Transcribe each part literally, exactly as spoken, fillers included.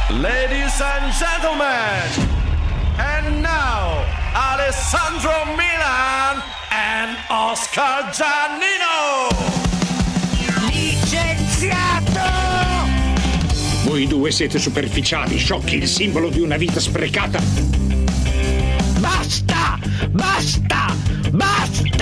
Ladies and gentlemen, and now Alessandro Milan and Oscar Giannino. Licenziato! Voi due siete superficiali, sciocchi, il simbolo di una vita sprecata. Basta! Basta! Basta!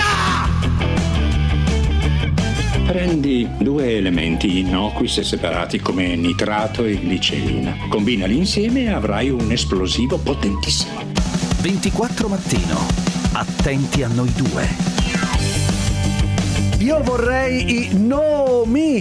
Prendi due elementi innocui se separati come nitrato e glicerina. Combinali insieme e avrai un esplosivo potentissimo. ventiquattro mattino. Attenti a noi due. Io vorrei i nomi,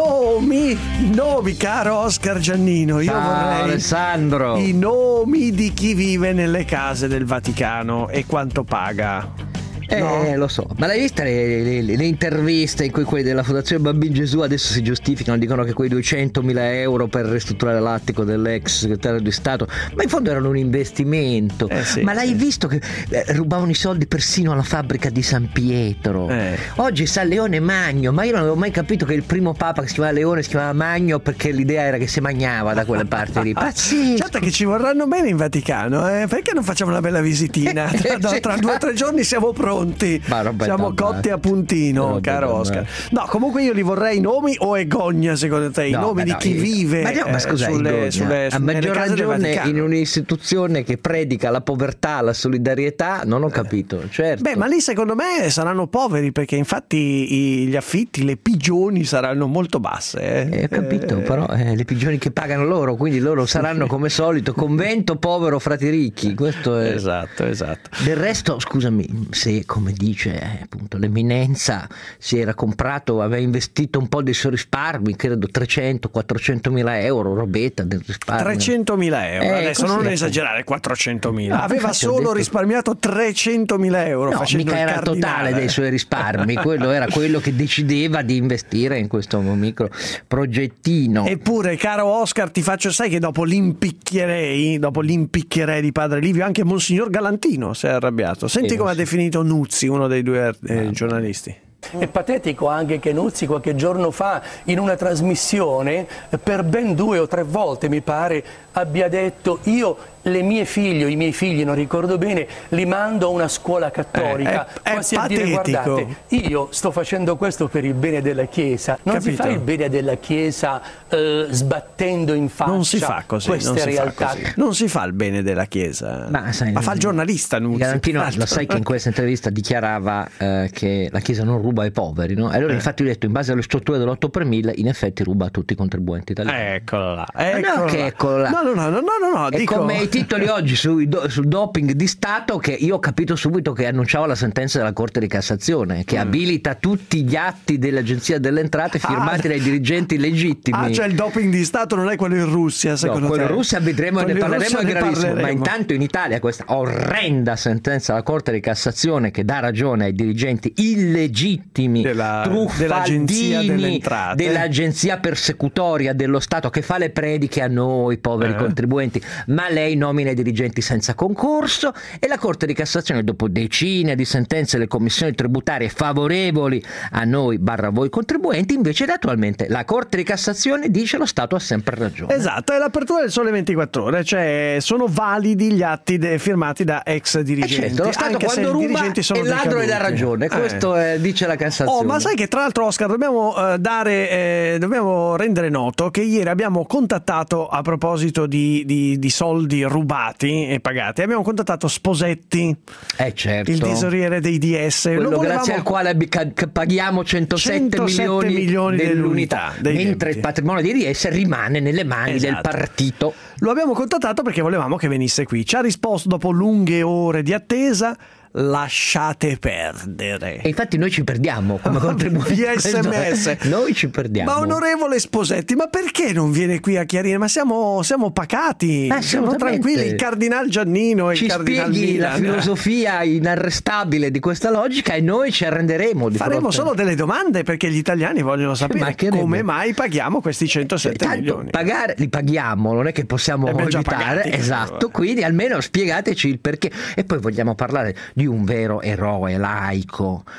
nomi, nomi, caro Oscar Giannino. Io Ciao, vorrei Alessandro. i nomi di chi vive nelle case del Vaticano e quanto paga. Eh, No. lo so, ma l'hai vista le, le, le interviste in cui quelli della Fondazione Bambin Gesù adesso si giustificano, dicono che quei duecentomila euro per ristrutturare l'attico dell'ex segretario di Stato, ma in fondo erano un investimento. Eh sì, ma l'hai sì. visto che eh, rubavano i soldi persino alla fabbrica di San Pietro? Eh. Oggi sa Leone Magno, ma io non avevo mai capito che il primo papa che si chiamava Leone si chiamava Magno perché l'idea era che si mangiava da quelle parti lì. Pazzesco. Certo che ci vorranno bene in Vaticano, eh? Perché non facciamo una bella visitina? Tra, tra, tra due o tre giorni siamo pronti. Ma roba Siamo da- cotti a puntino, roba caro da- Oscar. No, comunque io li vorrei i nomi o è gogna secondo te? I No, nomi beh, di no, chi io- vive ma no, ma eh, scusa, sulle, Igogna, sulle, a nelle maggior case del ragione Vaticano. in un'istituzione che predica la povertà, la solidarietà, non ho capito, certo. Beh, ma lì secondo me saranno poveri perché infatti i- gli affitti, le pigioni saranno molto basse. Eh, Eh, ho capito, Eh, però eh, le pigioni che pagano loro, quindi loro saranno come solito convento povero frati ricchi, questo è. Esatto, esatto. Del resto, scusami, se come dice eh, appunto l'eminenza si era comprato, aveva investito un po' dei suoi risparmi, credo trecento quattrocento mila euro, robetta del risparmio. trecentomila euro, Eh, adesso così non è. esagerare, quattrocentomila. No, Aveva infatti ho solo detto- risparmiato trecentomila euro No, facendo mica il era il cardinale. totale dei suoi risparmi, quello era quello che decideva di investire in questo micro progettino. Eppure, caro Oscar, ti faccio, sai che dopo l'impicchierei, dopo l'impicchierei di padre Livio, anche Monsignor Galantino si è arrabbiato. Senti Eh, come ha sì. definito Nuzzi, uno dei due eh, giornalisti. È patetico anche che Nuzzi qualche giorno fa in una trasmissione per ben due o tre volte mi pare abbia detto io le mie figlie o i miei figli non ricordo bene li mando a una scuola cattolica, Eh, è- è quasi a dire patetico. guardate io sto facendo questo per il bene della Chiesa, non Capito. si fa il bene della Chiesa eh, sbattendo in faccia Non si fa così, queste non si realtà. fa così. Non si fa il bene della Chiesa. Ma, sai, fa il giornalista Nuzzi. Galantino, tra l'altro. lo sai che in questa intervista dichiarava eh, che la Chiesa non ruba ai poveri, no? E allora Eh. infatti ho detto in base alle strutture dell'otto per mille in effetti ruba a tutti i contribuenti italiani. Eccolo là, Ma eccolo no, che là. eccolo là. No, no, no, no, no, no, È dico... come i titoli oggi sui do- sul doping di Stato, che io ho capito subito che annunciava la sentenza della Corte di Cassazione che Mm. abilita tutti gli atti dell'Agenzia delle Entrate firmati Ah. dai dirigenti legittimi. Ah, cioè il doping di Stato non è quello in Russia, No, secondo quello te? in Russia vedremo e ne Quello in parleremo, Russia è ne gravissimo. Ma parleremo. intanto in Italia questa orrenda sentenza della Corte di Cassazione che dà ragione ai dirigenti illegittimi, Della- truffaldini dell'Agenzia delle Entrate. dell'agenzia persecutoria dello Stato che fa le prediche a noi poveri Eh. contribuenti, ma lei nomina i dirigenti senza concorso, e la Corte di Cassazione, dopo decine di sentenze delle commissioni tributarie favorevoli a noi barra voi contribuenti, invece attualmente la Corte di Cassazione dice lo Stato ha sempre ragione. Esatto, è l'apertura del Sole ventiquattro Ore, cioè sono validi gli atti de- firmati da ex Eh dirigenti. certo, lo Stato anche se quando i ruba dirigenti sono è ladro e dà decaduti. ragione, Eh. questo eh, dice la Cassazione. Oh, ma sai che tra l'altro, Oscar, dobbiamo eh, dare, eh, dobbiamo rendere noto che ieri abbiamo contattato, a proposito di, di, di soldi rubati e pagati, abbiamo contattato Sposetti, Eh certo. il tesoriere dei D S. Quello Lo volevamo- grazie al quale abbi- ca- che paghiamo centosette, centosette milioni dell'unità, dei mentre debiti. il patrimonio di D S rimane nelle mani del Esatto. partito. Lo abbiamo contattato perché volevamo che venisse qui. Ci ha risposto dopo lunghe ore di attesa: lasciate perdere. E infatti noi ci perdiamo come contribuenti. Via S M S. Noi ci perdiamo. Ma onorevole Sposetti, ma perché non viene qui a chiarire? Ma siamo, siamo pacati, Ma siamo assolutamente. tranquilli. Il cardinal Giannino e ci il cardinal spieghi la Milan. filosofia inarrestabile di questa logica e noi ci arrenderemo di Faremo fronte. solo delle domande perché gli italiani vogliono sapere mancherebbe. come mai paghiamo questi centosette Tanto milioni. pagare li paghiamo, non è che possiamo Eh, abbiamo già evitare, pagati, esatto, però. quindi almeno spiegateci il perché. E poi vogliamo parlare di un vero eroe laico,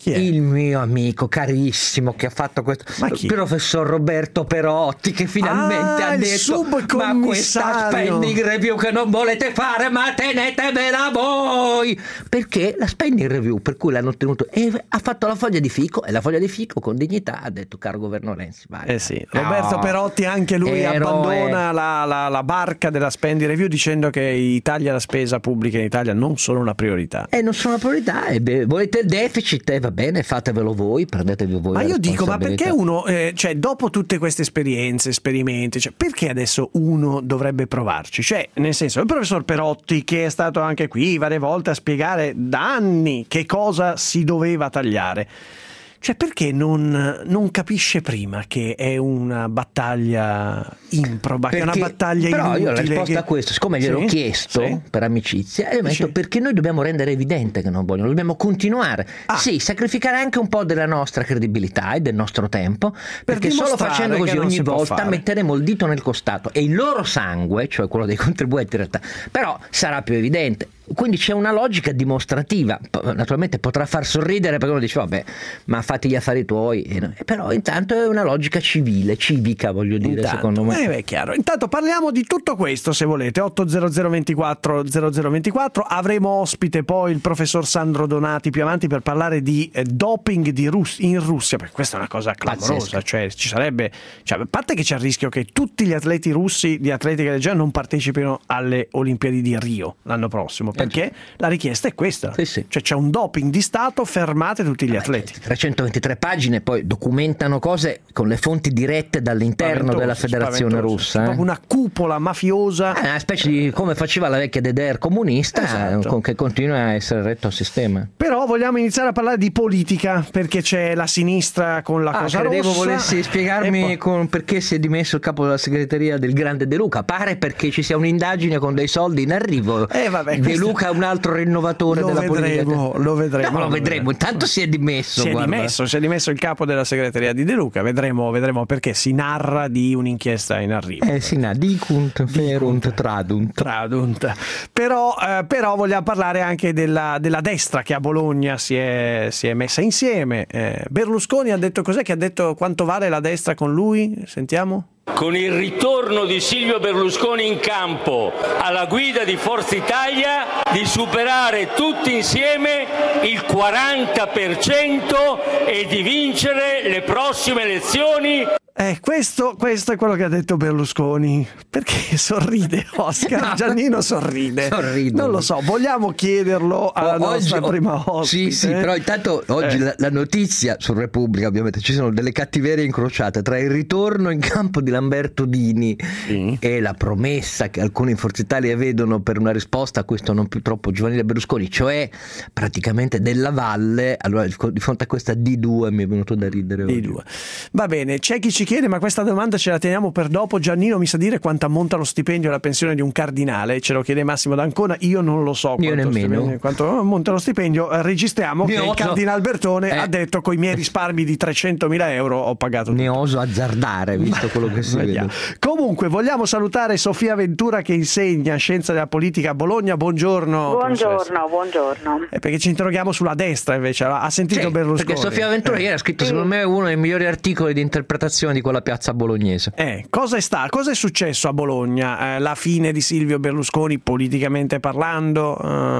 Chi è? Il mio amico carissimo che ha fatto questo, Ma chi? il professor Roberto Perotti, che finalmente Ah, ha il detto: ma subcommissario. questa spending review che non volete fare, ma tenetevela voi, perché la spending review per cui l'hanno ottenuto, e ha fatto la foglia di fico, e la foglia di fico con dignità ha detto: caro governo Renzi, vai. Eh sì, No. Roberto Perotti anche lui Eroe. abbandona la, la, la barca della spending review dicendo che i tagli alla spesa pubblica in Italia non sono una priorità. E non sono una priorità, e beh, volete il deficit, e va bene, fatevelo voi, prendetevi voi. Ma la io dico, ma perché responsabilità. uno, eh, cioè dopo tutte queste esperienze, esperimenti, cioè, perché adesso uno dovrebbe provarci? Cioè, nel senso, il professor Perotti, che è stato anche qui varie volte a spiegare da anni che cosa si doveva tagliare, cioè perché non, non capisce prima che è una battaglia improba, che è una Perché- battaglia però inutile? io la risposta che- a questo, siccome gliel'ho Sì, chiesto sì. per amicizia, e ho detto: Sì. perché noi dobbiamo rendere evidente che non vogliono, dobbiamo continuare, Ah. sì, sacrificare anche un po' della nostra credibilità e del nostro tempo, perché solo dimostrare facendo che così non ogni si può volta fare. metteremo il dito nel costato, e il loro sangue, cioè quello dei contribuenti, in realtà però sarà più evidente. Quindi c'è una logica dimostrativa. P- naturalmente potrà far sorridere, perché uno dice: vabbè, ma fatti gli affari tuoi, e no- e però intanto è una logica civile, civica, voglio dire, Intanto, secondo me. eh, beh, è chiaro. Intanto parliamo di tutto questo, se volete. otto zero zero ventiquattro zero zero ventiquattro. Avremo ospite poi il professor Sandro Donati più avanti per parlare di eh, doping di Rus- in Russia, perché questa è una cosa clamorosa. Pazzesca. Cioè, ci sarebbe, cioè, a parte che c'è il rischio che tutti gli atleti russi di atletica leggera non partecipino alle Olimpiadi di Rio l'anno prossimo, perché la richiesta è questa. Sì, sì. Cioè c'è un doping di Stato, fermate tutti gli atleti. trecentoventitré pagine, poi documentano cose con le fonti dirette dall'interno Spaventoso, della federazione spaventoso. russa. C'è eh. proprio una cupola mafiosa. Ah, una specie di come faceva la vecchia D D R comunista, Esatto. con, che continua a essere retto al sistema. Però vogliamo iniziare a parlare di politica, perché c'è la sinistra con la Ah, cosa credevo rossa. volessi E spiegarmi poi- con perché si è dimesso il capo della segreteria del grande De Luca. Pare perché ci sia un'indagine con dei soldi in arrivo. Eh, vabbè, De questo- Luca è un altro rinnovatore Lo della vedremo, politica. lo vedremo, No, lo lo vedremo. vedremo. Intanto si è dimesso. Si è guarda. dimesso, si è dimesso il capo della segreteria di De Luca. Vedremo, vedremo perché si narra di un'inchiesta in arrivo. Eh sì, na, dicunt, ferunt, tradunt. Tradunt. Però, eh, però vogliamo parlare anche della, della destra che a Bologna si è, si è messa insieme. Eh, Berlusconi ha detto cos'è che ha detto, quanto vale la destra con lui? Sentiamo. Con il ritorno di Silvio Berlusconi in campo alla guida di Forza Italia, di superare tutti insieme il quaranta per cento e di vincere le prossime elezioni. Eh, questo, questo è quello che ha detto Berlusconi. Perché sorride Oscar? Giannino sorride. Sorrido. Non lo so, vogliamo chiederlo alla O- nostra oggi- prima ospite. Sì, sì, però intanto oggi Eh. la, la notizia su Repubblica, ovviamente ci sono delle cattiverie incrociate tra il ritorno in campo di Lamberto Dini Sì. e la promessa che alcuni in Forza Italia vedono per una risposta a questo non più troppo giovanile Berlusconi, cioè praticamente della Valle. Allora di di fronte a questa D due mi è venuto da ridere Di oggi. due. Va bene, c'è chi ci chiede, ma questa domanda ce la teniamo per dopo. Giannino mi sa dire quanto ammonta lo stipendio e la pensione di un cardinale? Ce lo chiede Massimo D'Ancona, io non lo so Io quanto, nemmeno. stipendio- quanto ammonta lo stipendio. Eh, Registriamo Ne che il oso- cardinale Bertone Eh. ha detto: con i miei risparmi di trecentomila euro ho pagato Ne tutto. oso azzardare, visto quello che si Vediamo. vede. Comunque vogliamo salutare Sofia Ventura che insegna scienza della politica a Bologna. Buongiorno. professoressa. Buongiorno, buongiorno. Eh, perché ci interroghiamo sulla destra invece. Ha sentito Sì, Berlusconi? perché Sofia Ventura Eh. ieri ha scritto secondo me uno dei migliori articoli di interpretazione di quella piazza bolognese. Eh, cosa è sta? Cosa è successo a Bologna? Eh, la fine di Silvio Berlusconi politicamente parlando,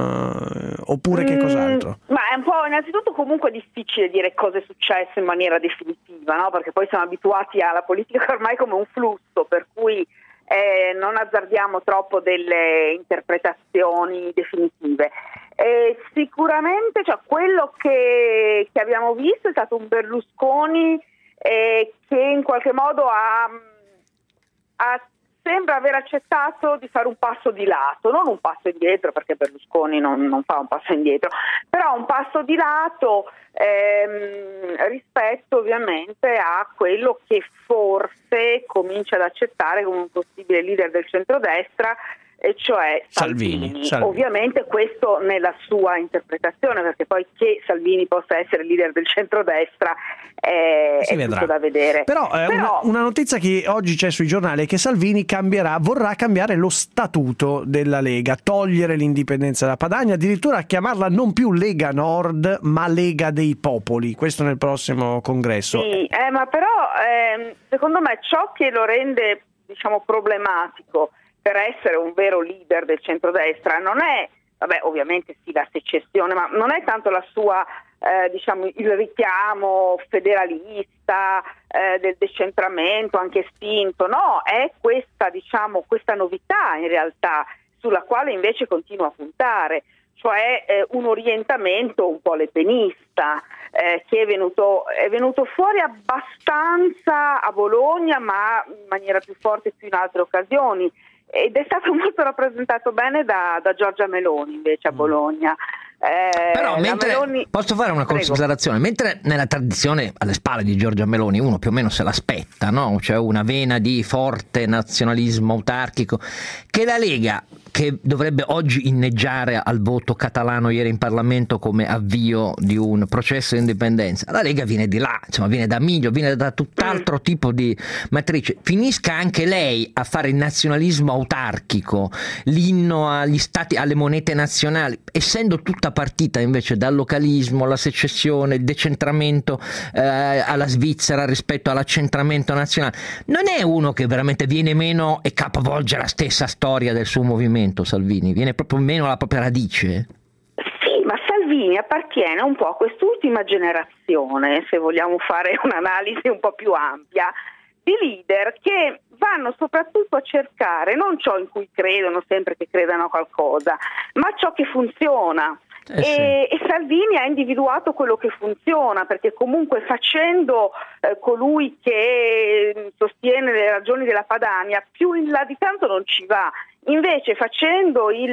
eh, oppure che Mm, cos'altro? ma è un po' innanzitutto comunque difficile dire cosa è successo in maniera definitiva, no? Perché poi siamo abituati alla politica ormai come un flusso, per cui eh, non azzardiamo troppo delle interpretazioni definitive. Eh, sicuramente, cioè, quello che, che abbiamo visto è stato un Berlusconi eh, che in qualche modo ha, ha sembra aver accettato di fare un passo di lato, non un passo indietro, perché Berlusconi non, non fa un passo indietro, però un passo di lato ehm, rispetto ovviamente a quello che forse comincia ad accettare come un possibile leader del centrodestra, e cioè Salvini. Salvini, Salvini. Ovviamente questo nella sua interpretazione, perché poi che Salvini possa essere leader del centrodestra è, si è vedrà. tutto da vedere. Però, eh, Però una, una notizia che oggi c'è sui giornali è che Salvini cambierà, vorrà cambiare lo statuto della Lega, togliere l'indipendenza della Padania, addirittura chiamarla non più Lega Nord ma Lega dei Popoli, questo nel prossimo congresso. Sì, eh, ma però ehm, secondo me ciò che lo rende, diciamo, problematico per essere un vero leader del centrodestra non è, vabbè, ovviamente sì, la secessione, ma non è tanto la sua, eh, diciamo, il richiamo federalista eh, del decentramento anche spinto, no, è questa, diciamo, questa novità in realtà sulla quale invece continua a puntare, cioè eh, un orientamento un po' lepenista eh, che è venuto, è venuto fuori abbastanza a Bologna, ma in maniera più forte più in altre occasioni, ed è stato molto rappresentato bene da, da Giorgia Meloni invece a Bologna. Eh, Però mentre, Meloni... posso fare una Prego. considerazione, mentre nella tradizione alle spalle di Giorgia Meloni uno più o meno se l'aspetta, no? Cioè una vena di forte nazionalismo autarchico, che la Lega, che dovrebbe oggi inneggiare al voto catalano ieri in Parlamento come avvio di un processo di indipendenza, la Lega viene di là, insomma viene da Miglio, viene da tutt'altro tipo di matrice, finisca anche lei a fare il nazionalismo autarchico, l'inno agli stati, alle monete nazionali, essendo tutta partita invece dal localismo, la secessione, il decentramento eh, alla Svizzera rispetto all'accentramento nazionale. Non è uno che veramente viene meno e capovolge la stessa storia del suo movimento, Salvini? Viene proprio meno alla propria radice? Sì, ma Salvini appartiene un po' a quest'ultima generazione, se vogliamo fare un'analisi un po' più ampia, di leader che vanno soprattutto a cercare non ciò in cui credono, sempre che credano a qualcosa, ma ciò che funziona. Eh sì. e, e Salvini ha individuato quello che funziona, perché comunque facendo eh, colui che eh, sostiene le ragioni della Padania più in là di tanto non ci va, invece facendo il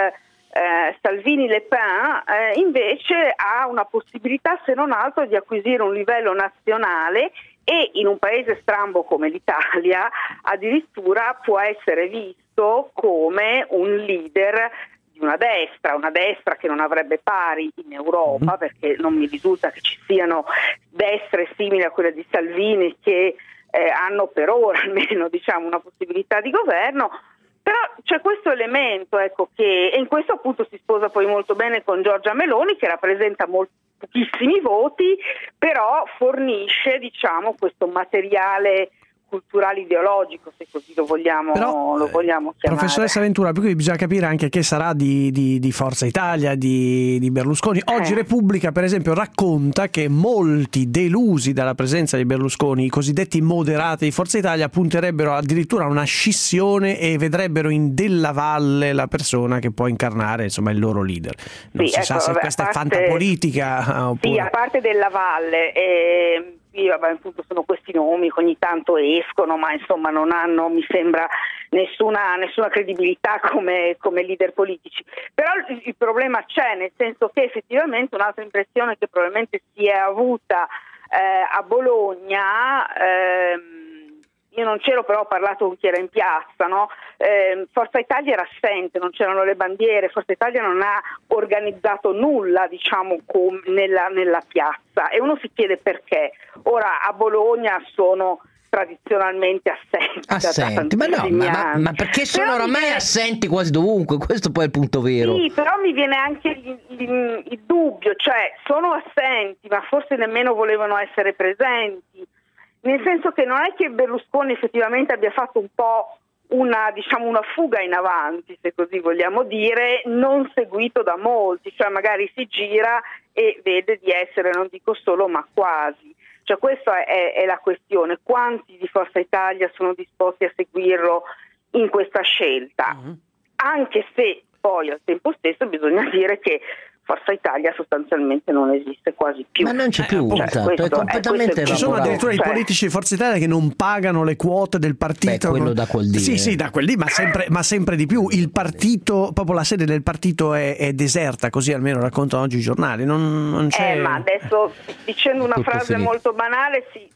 eh, Salvini-Le Pen eh, invece ha una possibilità, se non altro, di acquisire un livello nazionale e in un paese strambo come l'Italia addirittura può essere visto come un leader di una destra, una destra che non avrebbe pari in Europa, perché non mi risulta che ci siano destre simili a quelle di Salvini che eh, hanno per ora almeno, diciamo, una possibilità di governo. Però c'è questo elemento, ecco, che e in questo appunto si sposa poi molto bene con Giorgia Meloni, che rappresenta molti pochissimi voti, però fornisce, diciamo, questo materiale culturale ideologico, se così lo vogliamo, Però, lo vogliamo chiamare. Professoressa Ventura, per cui bisogna capire anche che sarà di, di, di Forza Italia, di, di Berlusconi. Oggi Eh. Repubblica, per esempio, racconta che molti delusi dalla presenza di Berlusconi, i cosiddetti moderati di Forza Italia, punterebbero addirittura a una scissione e vedrebbero in Della Valle la persona che può incarnare, insomma, il loro leader. Non Sì, si ecco, sa se vabbè, questa a è parte- fantapolitica oppure... Sì, a parte Della Valle, eh, sì, vabbè, appunto sono questi nomi che ogni tanto escono, ma insomma non hanno, mi sembra, nessuna, nessuna credibilità come, come leader politici. Però il, il problema c'è, nel senso che effettivamente un'altra impressione che probabilmente si è avuta eh, a Bologna, ehm, io non c'ero, però ho parlato con chi era in piazza, no? Eh, Forza Italia era assente, non c'erano le bandiere, Forza Italia non ha organizzato nulla, diciamo, com- nella, nella piazza, e uno si chiede perché. Ora a Bologna sono tradizionalmente assenti, Assenti, da ma no, tantissimi ma, ma- anni. ma perché sono Però mi oramai viene- assenti quasi dovunque? Questo poi è il punto vero. Sì, però mi viene anche il, il- il dubbio, cioè sono assenti, ma forse nemmeno volevano essere presenti. Nel senso che non è che Berlusconi effettivamente abbia fatto un po' una, diciamo, una fuga in avanti, se così vogliamo dire, non seguito da molti, cioè magari si gira e vede di essere, non dico solo, ma quasi. Cioè questa è, è la questione, quanti di Forza Italia sono disposti a seguirlo in questa scelta, uh-huh. Anche se poi al tempo stesso bisogna dire che Forza Italia sostanzialmente non esiste quasi più. Ma non c'è più, Cioè, esatto, questo- è completamente eh, Ci sono evaporato. addirittura Cioè- i politici di Forza Italia che non pagano le quote del partito. Beh, quello da quel dire. Sì, sì, da quel lì, ma sempre, ma sempre di più. Il partito, proprio la sede del partito è, è deserta, così almeno raccontano oggi i giornali. Non, non c'è... Eh, ma adesso, dicendo una Tutto frase finito. molto banale, si,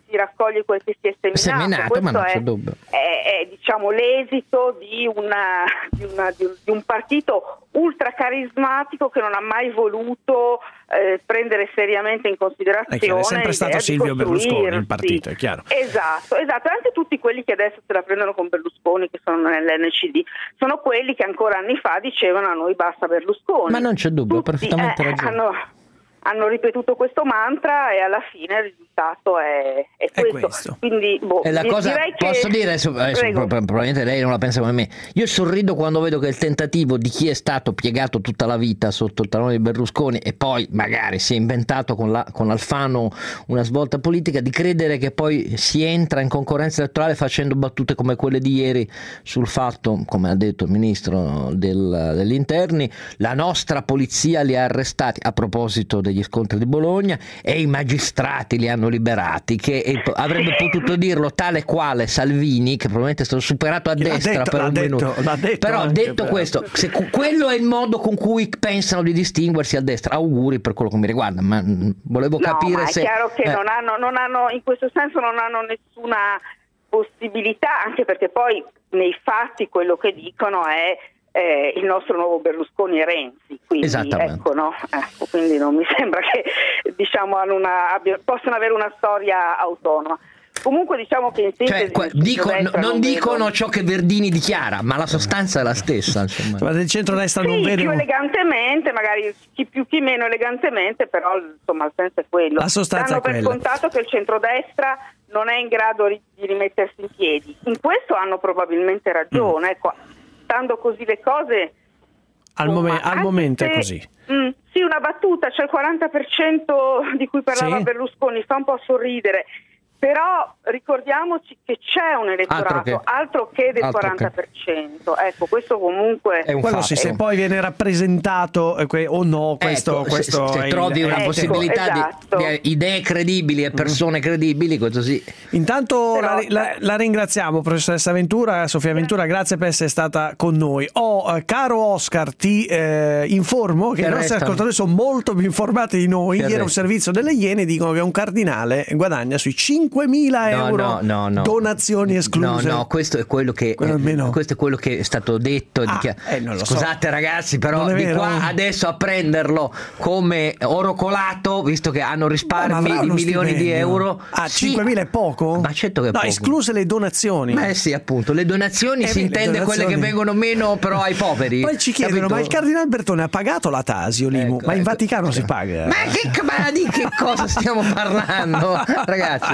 si raccoglie quel che si è seminato. Seminato, Questo ma non è, c'è dubbio. È, è diciamo l'esito di, una, di, una, di, un, di un partito ultra carismatico che non ha mai voluto eh, prendere seriamente in considerazione. È, è sempre stato Silvio Berlusconi il partito, è chiaro. Esatto, esatto. Anche tutti quelli che adesso se la prendono con Berlusconi, che sono nell'N C D, sono quelli che ancora anni fa dicevano a noi basta Berlusconi. Ma non c'è dubbio, tutti, perfettamente eh, ragione. Hanno, hanno ripetuto questo mantra e alla fine il risultato è, è, È questo. questo. Quindi, boh, E la cosa, direi che... posso dire, adesso, adesso Prego. probabilmente lei non la pensa come me, io sorrido quando vedo che il tentativo di chi è stato piegato tutta la vita sotto il talone di Berlusconi e poi magari si è inventato con, la, con Alfano una svolta politica, di credere che poi si entra in concorrenza elettorale facendo battute come quelle di ieri sul fatto, come ha detto il ministro del, degli interni, la nostra polizia li ha arrestati a proposito degli scontri di Bologna e i magistrati li hanno liberati, che eh, avrebbe potuto dirlo tale quale Salvini, che probabilmente è stato superato a L'ha destra detto, per l'ha un detto, minuto. l'ha detto Però anche, detto però. questo, se cu- quello è il modo con cui pensano di distinguersi a destra, auguri per quello che mi riguarda, ma mh, volevo No, capire ma è se chiaro che eh, non hanno, non hanno, in questo senso non hanno nessuna possibilità, anche perché poi nei fatti quello che dicono è eh, il nostro nuovo Berlusconi e Renzi, quindi Esattamente. ecco, no? Ecco, quindi non mi sembra che diciamo hanno una, abbia, possano avere una storia autonoma. Comunque diciamo che in sintesi cioè, qua- il dico- centrodestra non non dicono vedo- ciò che Verdini dichiara, ma la sostanza è la stessa, insomma. Ma del centrodestra non Sì, vede più un- elegantemente, magari chi più chi meno elegantemente, però insomma il senso è quello. La sostanza Danno è per quella. scontato che il centrodestra non è in grado ri- di rimettersi in piedi. In questo hanno probabilmente ragione. Mm. Ecco, stando così le cose... al, insomma, momen- al anche momento se- è così. Mm, sì, una battuta, c'è il quaranta per cento di cui parlava Sì. Berlusconi, fa un po' sorridere. Però ricordiamoci che c'è un elettorato, altro che- che, del altro che. quaranta per cento. Ecco, questo comunque... È un Quello fatto. sì, se poi viene rappresentato eh, que- o no, questo, Ecco, se- questo se, è il- trovi una ecco, possibilità di- esatto. di, idee credibili e persone credibili, questo sì. Intanto Però, la, la- eh. la ringraziamo, professoressa Ventura, Sofia Ventura, grazie per essere stata con noi. Oh, eh, caro Oscar, ti eh, informo che Che i nostri restano. ascoltatori sono molto più informati di noi. Che Ieri un restano. servizio delle Iene dicono che un cardinale guadagna sui cinquemila No, euro no, no, no. donazioni escluse. No, no, questo è quello che Quello eh, almeno- questo è quello che è stato detto. Ah, dichia- eh, non lo so. Scusate ragazzi, però Non è di vero? qua adesso a prenderlo come oro colato, visto che hanno Ma risparmi avrà di uno milioni di stipendio. euro. Ah, Sì. cinquemila è poco? Ma certo che è no, poco. escluse le donazioni. Beh sì, appunto, le donazioni Eh, si beh, le intende quelle che donazioni. vengono meno però ai poveri. Poi ci chiedono, capito? ma il cardinale Bertone ha pagato la Tasio l'Imu? Ecco, ma in ecco. Vaticano si paga? Ma che, ma di che cosa stiamo parlando, ragazzi?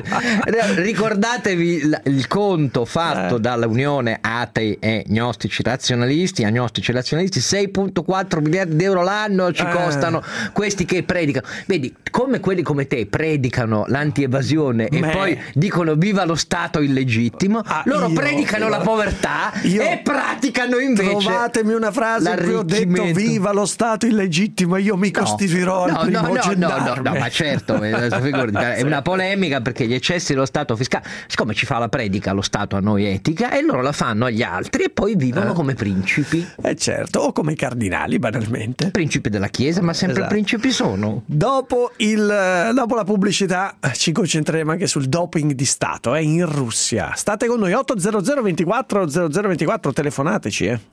Ricordatevi l- il conto fatto Eh. dall'Unione Atei e Gnostici Razionalisti, agnostici razionalisti, sei virgola quattro miliardi di euro l'anno ci Eh. costano questi che predicano. Vedi, come quelli come te predicano l'antievasione e Beh. poi dicono viva lo Stato illegittimo, Ah, loro io- predicano io- la povertà io- e praticano invece Trovatemi una frase in cui ho detto l'arricchimento. viva lo Stato illegittimo e io mi No, costituirò no, al primo no, no, no, gendarme. no, no, ma certo, eh, adesso figurati, è una polemica perché gli eccessi dello Stato fiscale, siccome ci fa la predica lo Stato a noi etica e loro la fanno agli altri e poi vivono Eh. come principi, Eh certo, o come i cardinali banalmente. principi della Chiesa, ma sempre Esatto. principi sono. Dopo, il, dopo la pubblicità ci concentreremo anche sul doping di Stato eh, in Russia. State con noi, otto zero zero ventiquattro zero zero ventiquattro, telefonateci eh.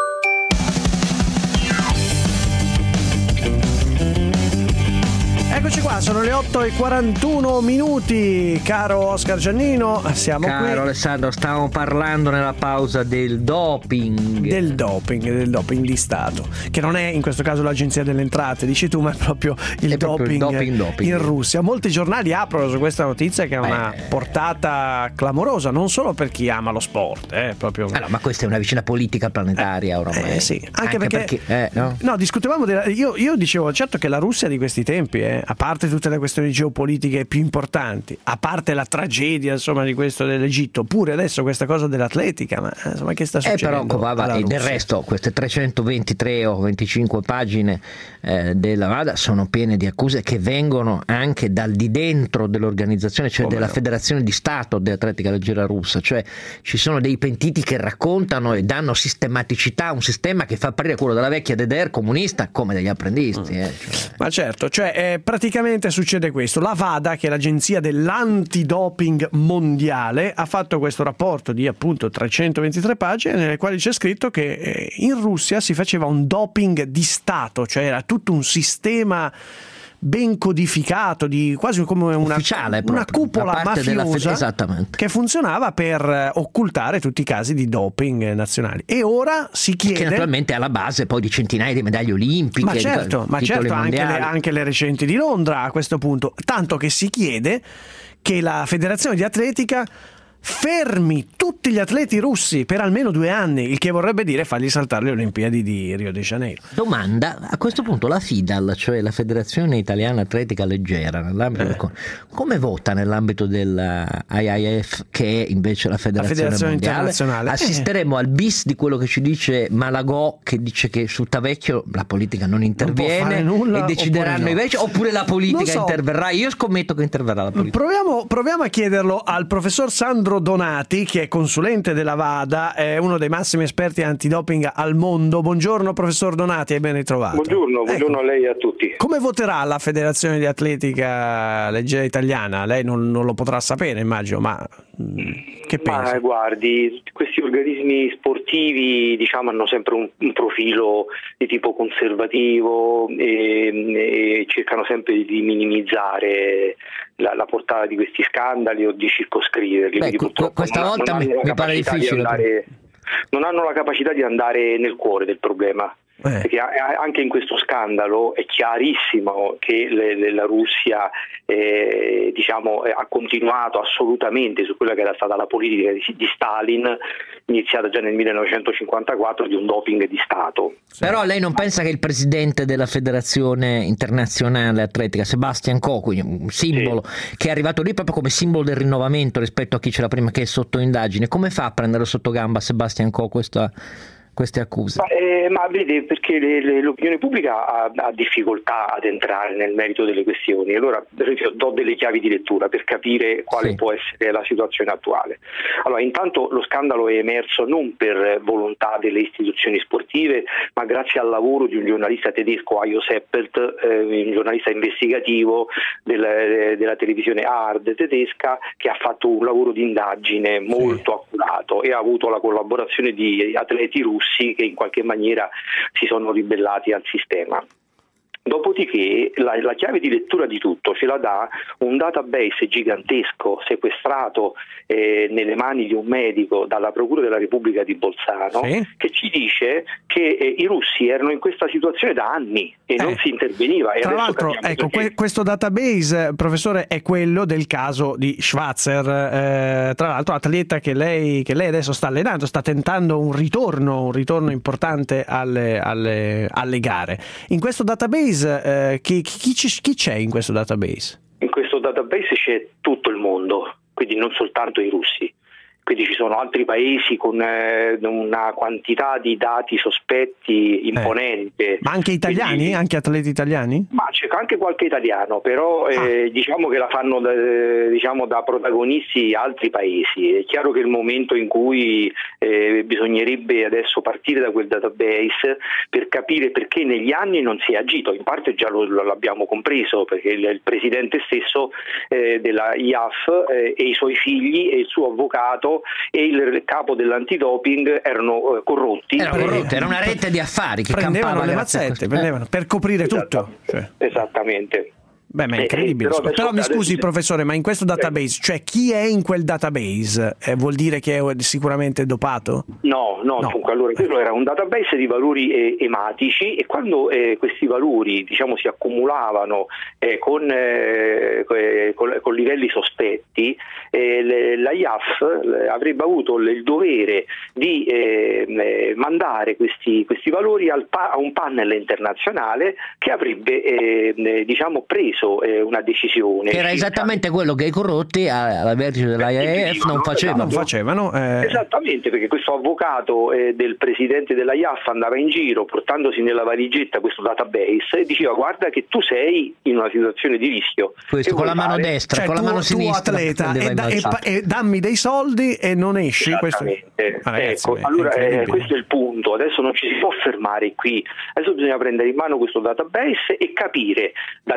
Eccoci qua, sono le otto e quarantuno minuti, caro Oscar Giannino, siamo Caro qui. Alessandro, stavamo parlando nella pausa del doping. Del doping, del doping di Stato, che non è in questo caso l'Agenzia delle Entrate, dici tu, ma è proprio il, È proprio il doping, doping, doping. in Russia. Molti giornali aprono su questa notizia che ha una Beh. portata clamorosa, non solo per chi ama lo sport, eh, proprio. Ah, no, ma questa è una vicenda politica planetaria ormai. Eh, sì, anche, perché, eh, no? no, discutevamo della, io, io dicevo certo che la Russia di questi tempi, eh, a parte tutte le questioni geopolitiche più importanti, a parte la tragedia insomma di questo dell'Egitto, pure adesso questa cosa dell'atletica, ma insomma che sta Eh, succedendo? però Covava, alla e del Russia? resto queste trecentoventitré o venticinque pagine eh, della VADA sono piene di accuse che vengono anche dal di dentro dell'organizzazione, cioè Come della no? Federazione di Stato dell'Atletica Leggera Russa, cioè ci sono dei pentiti che raccontano e danno sistematicità a un sistema che fa apparire quello della vecchia D D R comunista come degli apprendisti. Eh, cioè. Ma certo, cioè eh, praticamente praticamente succede questo: la VADA, che è l'agenzia dell'antidoping mondiale, ha fatto questo rapporto di appunto trecentoventitré pagine nelle quali c'è scritto che in Russia si faceva un doping di Stato, cioè era tutto un sistema ben codificato, di quasi come una, una cupola mafiosa fede, che funzionava per occultare tutti i casi di doping nazionali. E ora si chiede, che naturalmente è alla base poi di centinaia di medaglie olimpiche, ma certo, di, ma certo anche le, anche le recenti di Londra a questo punto, tanto che si chiede che la Federazione di Atletica fermi tutti gli atleti russi per almeno due anni, il che vorrebbe dire fargli saltare le Olimpiadi di Rio de Janeiro. Domanda, a questo punto la FIDAL, cioè la Federazione Italiana Atletica Leggera, nell'ambito eh. del, come vota nell'ambito della I I F, che è invece la Federazione, la Federazione Mondiale? Internazionale? Assisteremo eh. al bis di quello che ci dice Malagò, che dice che su Tavecchio la politica non interviene non e decideranno oppure no. invece, oppure la politica so. interverrà. Io scommetto che interverrà la politica. Proviamo, proviamo a chiederlo al professor Sandro Donati, che è consulente della VADA, è uno dei massimi esperti antidoping al mondo. Buongiorno professor Donati e ben ritrovato. Buongiorno, buongiorno ecco. a lei e a tutti. Come voterà la Federazione di Atletica Leggera Italiana? Lei non, non lo potrà sapere, immagino, ma che pensa? Ma guardi, questi organismi sportivi, diciamo, hanno sempre un, un profilo di tipo conservativo e, e cercano sempre di minimizzare la, la portata di questi scandali o di circoscriverli. Beh, Quindi, questa non, volta non mi, mi pare difficile. Andare, non hanno la capacità di andare nel cuore del problema. Eh. Perché anche in questo scandalo è chiarissimo che le, le, la Russia eh, diciamo, ha continuato assolutamente su quella che era stata la politica di, di Stalin, iniziata già nel millenovecentocinquantaquattro, di un doping di Stato. Però lei non pensa che il presidente della Federazione Internazionale Atletica, Sebastian Coe, un simbolo, sì, che è arrivato lì proprio come simbolo del rinnovamento rispetto a chi c'era prima, che è sotto indagine, come fa a prendere sotto gamba Sebastian Coe questa... queste accuse? Ma, eh, ma vede, perché le, le, l'opinione pubblica ha, ha difficoltà ad entrare nel merito delle questioni. Allora do delle chiavi di lettura per capire quale sì. può essere la situazione attuale. Allora, intanto lo scandalo è emerso non per volontà delle istituzioni sportive, ma grazie al lavoro di un giornalista tedesco, Ajo Seppelt, eh, un giornalista investigativo del, della televisione Ard tedesca, che ha fatto un lavoro di indagine molto sì. accurato e ha avuto la collaborazione di atleti russi che in qualche maniera si sono ribellati al sistema. Dopodiché la, la chiave di lettura di tutto ce la dà un database gigantesco sequestrato eh, nelle mani di un medico dalla Procura della Repubblica di Bolzano, sì. che ci dice che eh, i russi erano in questa situazione da anni e eh. non si interveniva. E Tra l'altro, ecco, que- questo database, professore, è quello del caso di Schwarzer, eh, tra l'altro atleta che lei, che lei adesso sta allenando, sta tentando un ritorno, un ritorno importante alle, alle, alle gare. In questo database Eh, chi, chi, chi c'è in questo database? In questo database c'è tutto il mondo, quindi non soltanto i russi. Quindi ci sono altri paesi con eh, una quantità di dati sospetti imponente. Eh. Ma anche italiani? Quindi, anche atleti italiani? Ma c'è anche qualche italiano, però eh, ah. diciamo che la fanno da, diciamo, da protagonisti altri paesi. È chiaro che il momento in cui eh, bisognerebbe adesso partire da quel database per capire perché negli anni non si è agito. In parte già lo, lo l'abbiamo compreso, perché il, il presidente stesso eh, della I A F eh, e i suoi figli e il suo avvocato e il capo dell'antidoping erano eh, corrotti. Era, corrotti. Era una rete di affari che prendevano le mazzette, prendevano per coprire Esatto. tutto. Cioè. Esattamente. Beh, ma è incredibile. Eh, però, però mi scusi, adesso... professore, ma in questo database, cioè chi è in quel database? Eh, vuol dire che è sicuramente dopato? No, no, no. Dunque, allora, quello era un database di valori eh, ematici, e quando eh, questi valori, diciamo, si accumulavano eh, con, eh, con, con livelli sospetti, eh, la I A F avrebbe avuto il dovere di eh, mandare questi, questi valori al pa- a un panel internazionale che avrebbe eh, diciamo preso una decisione. Che era esattamente quello che i corrotti alla vertice della I A F non facevano. Non facevano eh... Esattamente, perché questo avvocato eh, del presidente della I A F andava in giro portandosi nella valigetta questo database e diceva: guarda che tu sei in una situazione di rischio. Questo con la mano fare? destra, cioè, con tu, la mano tu sinistra. Atleta, e, da, e, e dammi dei soldi e non esci. Esattamente. Questo... Ah, ragazzi, ecco, allora eh, questo è il punto. Adesso non ci si può fermare qui. Adesso bisogna prendere in mano questo database e capire dal duemila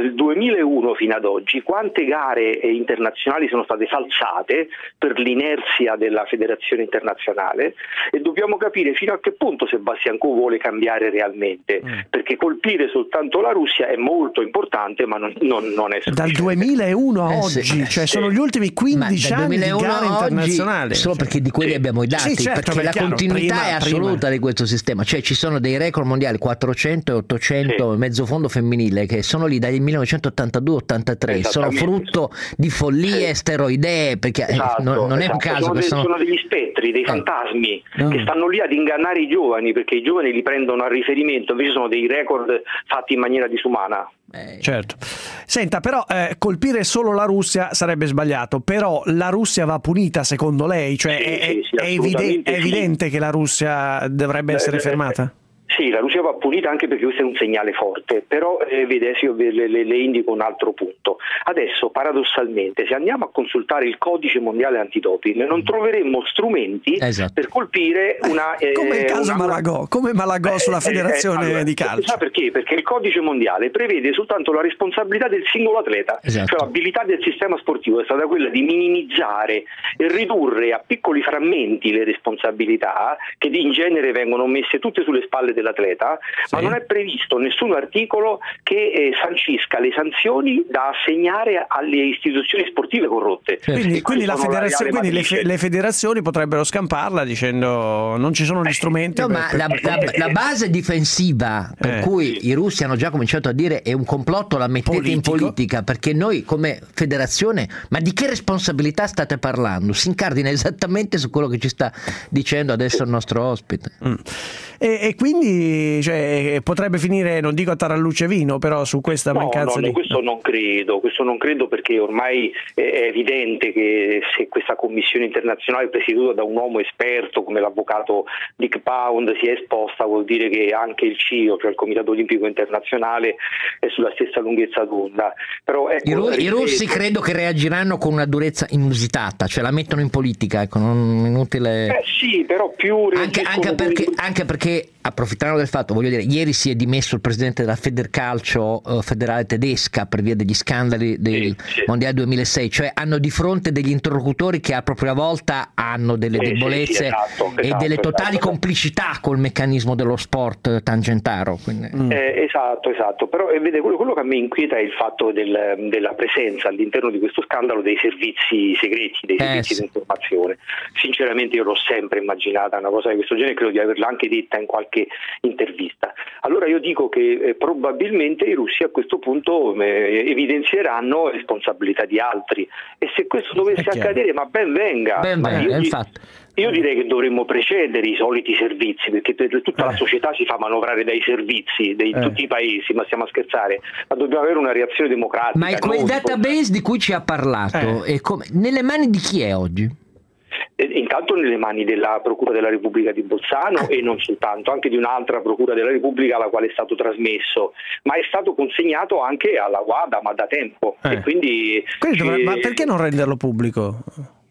duemilauno fino ad oggi quante gare eh, internazionali sono state falsate per l'inerzia della federazione internazionale, e dobbiamo capire fino a che punto Sebastian Coe vuole cambiare realmente, mm. perché colpire soltanto la Russia è molto importante, ma non, non, non è dal duemilauno a eh, oggi, sì, cioè sì. sono gli ultimi quindici anni di gare internazionali, solo perché di quelli sì. abbiamo i dati, sì, certo, perché la chiaro, continuità prima, è assoluta prima. di questo sistema, cioè ci sono dei record mondiali quattrocento e ottocento sì. mezzo fondo femminile che sono lì dal millenovecentottantadue ottantatré, sono frutto di follie sì. steroidee, perché esatto, eh, non, non esatto. è un caso sono, che dei, sono... sono degli spettri, dei eh. fantasmi no. che stanno lì ad ingannare i giovani, perché i giovani li prendono a riferimento, invece sono dei record fatti in maniera disumana. Eh. Certo. Senta, però eh, colpire solo la Russia sarebbe sbagliato, però la Russia va punita secondo lei? Cioè sì, è, sì, sì, è, evide- è evidente sì. che la Russia dovrebbe essere eh, fermata? Sì, la Russia va punita anche perché questo è un segnale forte, però eh, vede, io le, le, le indico un altro punto. Adesso paradossalmente se andiamo a consultare il codice mondiale antidoping non troveremmo strumenti esatto. per colpire una... Eh, come il caso una, Malagò, come Malagò eh, sulla federazione eh, allora, di calcio. Sa perché? Perché il codice mondiale prevede soltanto la responsabilità del singolo atleta, esatto. cioè l'abilità del sistema sportivo è stata quella di minimizzare e ridurre a piccoli frammenti le responsabilità che in genere vengono messe tutte sulle spalle dell'atleta, sì. ma non è previsto nessun articolo che eh, sancisca le sanzioni da assegnare alle istituzioni sportive corrotte. Quindi, quindi, la federazione, la quindi le, fe- le federazioni potrebbero scamparla dicendo non ci sono gli strumenti. No, per, ma per... La, la, la base difensiva per eh. cui i russi hanno già cominciato a dire è un complotto, la mettete Politico. in politica, perché noi come federazione, ma di che responsabilità state parlando? Si incardina esattamente su quello che ci sta dicendo adesso il nostro ospite. Mm. E, e quindi cioè, potrebbe finire, non dico a taralluce vino, però su questa no, mancanza no, di... No, questo non credo, questo non credo perché ormai è evidente che se questa commissione internazionale presieduta da un uomo esperto come l'avvocato Dick Pound si è esposta, vuol dire che anche il C I O, cioè il Comitato Olimpico Internazionale, è sulla stessa lunghezza d'onda. Però, ecco, I, ru- ripeto, I russi credo che reagiranno con una durezza inusitata, cioè la mettono in politica, ecco, non inutile... Eh sì, però più... Anche, anche, perché, anche perché approfittando del fatto, voglio dire, ieri si è dimesso il presidente della Federcalcio uh, federale tedesca per via degli scandali del sì, sì. Mondiale duemilasei, cioè hanno di fronte degli interlocutori che a propria volta hanno delle sì, debolezze sì, esatto, e esatto, delle totali esatto. complicità col meccanismo dello sport tangentaro. Mm. Eh, esatto, esatto, però eh, vede, quello, quello che a me inquieta è il fatto del, della presenza all'interno di questo scandalo dei servizi segreti, dei servizi eh, sì. di informazione. Sinceramente io l'ho sempre immaginata una cosa di questo genere, credo di averla anche detta in qualche intervista. Allora io dico che eh, probabilmente i russi a questo punto eh, evidenzieranno responsabilità di altri, e se questo dovesse accadere, ma ben venga. Ben ma venga, io, infatti. Io direi che dovremmo precedere i soliti servizi, perché per tutta eh. la società si fa manovrare dai servizi di eh. tutti i paesi, ma stiamo a scherzare, ma dobbiamo avere una reazione democratica. Ma è quel database di cui ci ha parlato, eh. è come, nelle mani di chi è oggi? Intanto nelle mani della Procura della Repubblica di Bolzano e non soltanto, anche di un'altra Procura della Repubblica alla quale è stato trasmesso, ma è stato consegnato anche alla WADA, ma da tempo. Eh. E quindi, quindi dovrebbe, eh, ma perché non renderlo pubblico?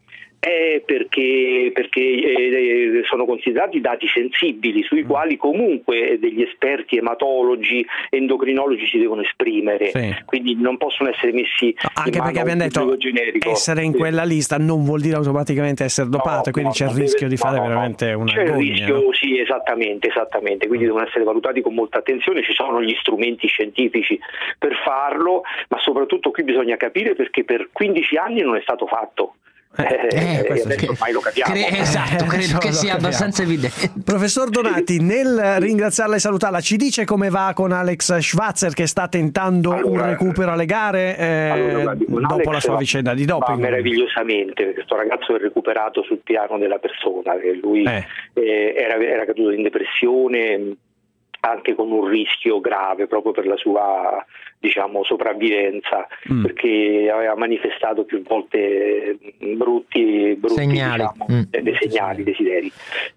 È perché, perché eh, sono considerati dati sensibili sui mm. quali comunque degli esperti ematologi, endocrinologi si devono esprimere, sì. quindi non possono essere messi no, anche in perché abbiamo detto generico. Essere in quella lista non vuol dire automaticamente essere dopato, no, quindi no, c'è il no, rischio deve, di fare no, veramente no, una c'è gogna, il rischio, no? sì, esattamente, esattamente, quindi mm. devono essere valutati con molta attenzione, ci sono gli strumenti scientifici per farlo, ma soprattutto qui bisogna capire perché per quindici anni non è stato fatto. Eh, eh, eh, adesso che, ormai lo capiamo. Cre- esatto, eh, credo che sia capiamo. abbastanza evidente. Professor Donati, nel ringraziarla e salutarla, ci dice come va con Alex Schwarzer che sta tentando allora, un recupero alle gare eh, allora, guardi, dopo Alex la sua va, vicenda di doping? Va meravigliosamente, perché questo ragazzo è recuperato sul piano della persona, che lui eh. Eh, era, era caduto in depressione, anche con un rischio grave proprio per la sua, diciamo, sopravvivenza, mm. perché aveva manifestato più volte brutti, brutti segnali, diciamo, mm. dei segnali, desideri.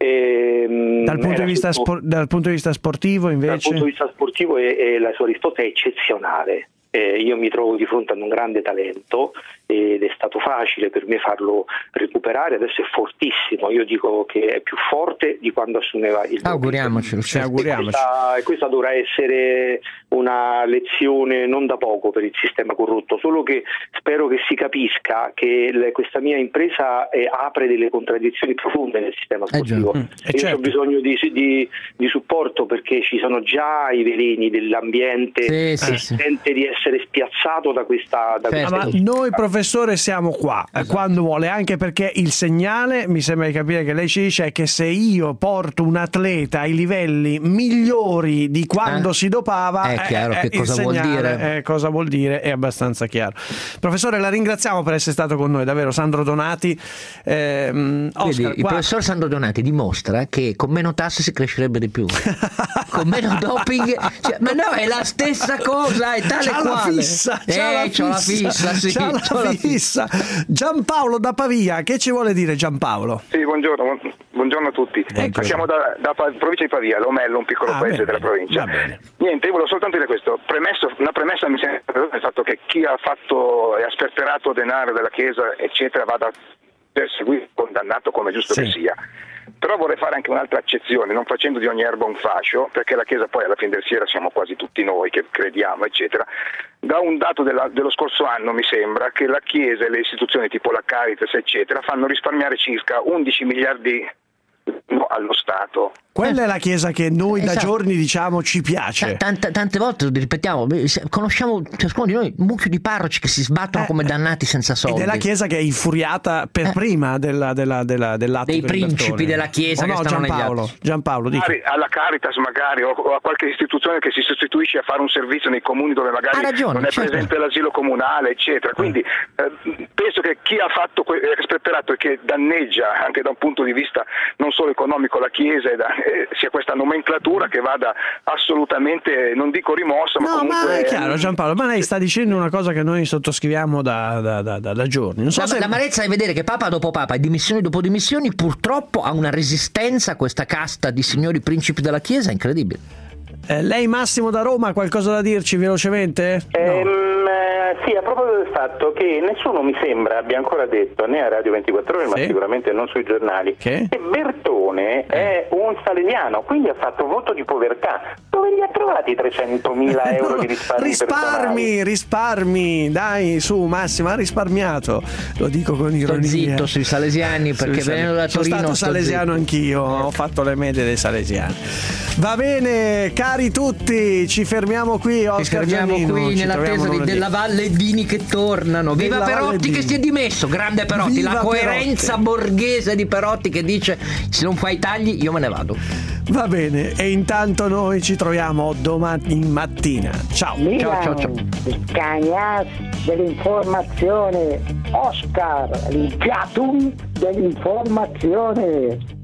E, dal, punto di vista tutto, spor- dal punto di vista sportivo invece? Dal punto di vista sportivo è, è, la sua risposta è eccezionale. Eh, io mi trovo di fronte ad un grande talento ed è stato facile per me farlo recuperare, adesso è fortissimo, io dico che è più forte di quando assumeva il auguriamocelo, cioè, auguriamoci. Questa, questa dovrà essere una lezione non da poco per il sistema corrotto, solo che spero che si capisca che le, questa mia impresa eh, apre delle contraddizioni profonde nel sistema sportivo. Eh, io certo. ho bisogno di, di, di supporto perché ci sono già i veleni dell'ambiente sì, e sì, si sì. sente di essere spiazzato da questa, da Certo. questa Ma noi professore siamo qua esatto. quando vuole, anche perché il segnale, mi sembra di capire che lei ci dice, è che se io porto un atleta ai livelli migliori di quando eh? si dopava, è chiaro eh, che cosa segnale, vuol dire eh, cosa vuol dire è abbastanza chiaro. Professore, la ringraziamo per essere stato con noi, davvero. Sandro Donati, ehm, Oscar, Vedi, qua... il professor Sandro Donati dimostra che con meno tasse si crescerebbe di più, con meno doping, cioè, ma no, è la stessa cosa, è tale c'ha quale. La fissa, eh, c'ha la c'ho la fissa, sì, c'ha la c'ho la fissa. Giampaolo da Pavia, che ci vuole dire Giampaolo? Sì, buongiorno, buongiorno a tutti. Ecco. Siamo da, da provincia di Pavia, Lomello, un piccolo ah, paese bene, della provincia. Niente, io volevo soltanto dire questo. Premesso, una premessa mi sembra il fatto che chi ha fatto e ha sperperato denaro della Chiesa, eccetera, vada perseguito, condannato come giusto sì. che sia. Però vorrei fare anche un'altra accezione, non facendo di ogni erba un fascio, perché la Chiesa poi alla fine del sera siamo quasi tutti noi che crediamo, eccetera. Da un dato della, dello scorso anno mi sembra che la Chiesa e le istituzioni tipo la Caritas, eccetera, fanno risparmiare circa undici miliardi no, allo Stato. Quella eh. è la Chiesa che noi esatto. da giorni diciamo ci piace. Tante, tante volte ripetiamo, conosciamo ciascuno di noi un mucchio di parroci che si sbattono eh, come dannati senza soldi. Ed è la Chiesa che è infuriata per eh. prima della, della, della, dell'atto dei principi libertone. della Chiesa oh, che no, stanno Giampaolo, negli atti. Giampaolo dico. Alla Caritas magari o a qualche istituzione che si sostituisce a fare un servizio nei comuni dove magari ragione, non è certo. presente l'asilo comunale, eccetera. Quindi eh, penso che chi ha fatto que- è sperperato e che danneggia anche da un punto di vista non solo economico la Chiesa e da, eh, sia questa nomenclatura che vada assolutamente, non dico rimossa, ma no, comunque... ma è chiaro Giampaolo, ma lei sta dicendo una cosa che noi sottoscriviamo da, da, da, da, da giorni. Non so la, se... l'amarezza è vedere che papa dopo papa e dimissioni dopo dimissioni purtroppo ha una resistenza a questa casta di signori principi della Chiesa incredibile. Eh, lei Massimo da Roma, qualcosa da dirci velocemente? Ehm, no. Sì, a proposito del fatto che nessuno mi sembra abbia ancora detto, né a Radio ventiquattro Ore, sì. ma sicuramente non sui giornali, che, che Bertone eh. è un salesiano, quindi ha fatto voto di povertà. Dove li ha trovati trecentomila euro no, di risparmi? Risparmi, personali? risparmi, dai su Massimo, ha risparmiato. Lo dico con ironia. Sto zitto sui salesiani perché venendo da Torino. Sono stato salesiano anch'io, ho fatto le medie dei salesiani. Va bene, cari tutti, ci fermiamo qui. Oscar ci fermiamo Giannino, qui ci nell'attesa di, della Valle Dini che tornano. Viva della Perotti che si è dimesso, grande Perotti. Viva la coerenza Perotti. Borghese di Perotti che dice se non fai i tagli io me ne vado. Va bene, e intanto noi ci troviamo domani mattina. Ciao. Milan, ciao ciao ciao. Il cagnas dell'informazione, Oscar, il gatum dell'informazione.